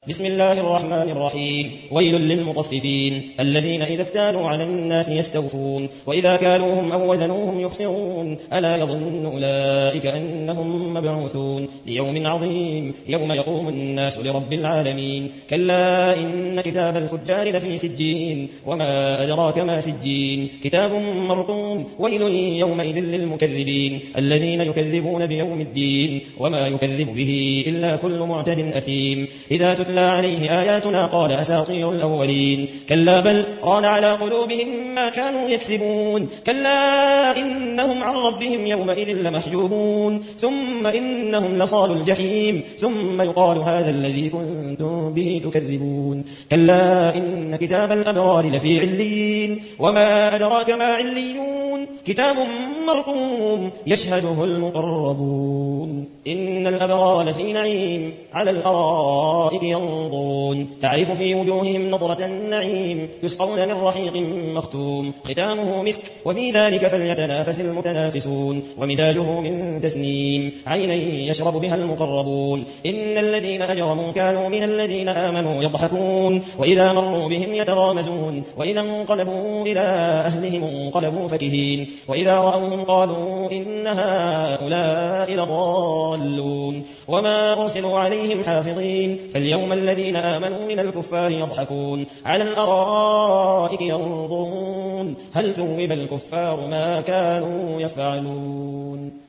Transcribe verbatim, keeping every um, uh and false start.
بسم الله الرحمن الرحيم. ويل للمطففين الذين إذا اكتالوا على الناس يستوفون وإذا كالوهم أو وزنوهم يخسرون ألا يظن أولئك أنهم مبعوثون ليوم عظيم يوم يقوم الناس لرب العالمين. كلا إن كتاب الفجار لفي سجين وما أدراك ما سجين كتاب مرقوم. ويل يومئذ للمكذبين الذين يكذبون بيوم الدين وما يكذب به إلا كل معتد أثيم. إذا تتلى عليه آياتنا قال أساطير الأولين. كلا بل ران على قلوبهم ما كانوا يكسبون. كلا إنهم عن ربهم يومئذ لمحجوبون ثم إنهم لصال الجحيم ثم يقال هذا الذي كنتم به تكذبون. كلا إن كتاب الأبرار لفي عليين وما أدراك ما عليون كتاب مرقوم يشهده المقربون. إن الأبرار لفي نعيم على الأرائك ينظرون تعرف في وجوههم نظرة النعيم يسقون من رحيق مختوم ختامه مسك وفي ذلك فليتنافس المتنافسون. ومزاجه من تسنيم عينا يشرب بها المقربون. إن الذين أجرموا كانوا من الذين آمنوا يضحكون وإذا مروا بهم يتغامزون وإذا انقلبوا إلى أهلهم انقلبوا فكهين وإذا رأوهم قالوا إن هؤلاء لضالون وما أرسلوا عليهم حافظين. فاليوم الذين آمنوا من الكفار يضحكون على الأرائك ينظرون هل ثوب الكفار ما كانوا يفعلون.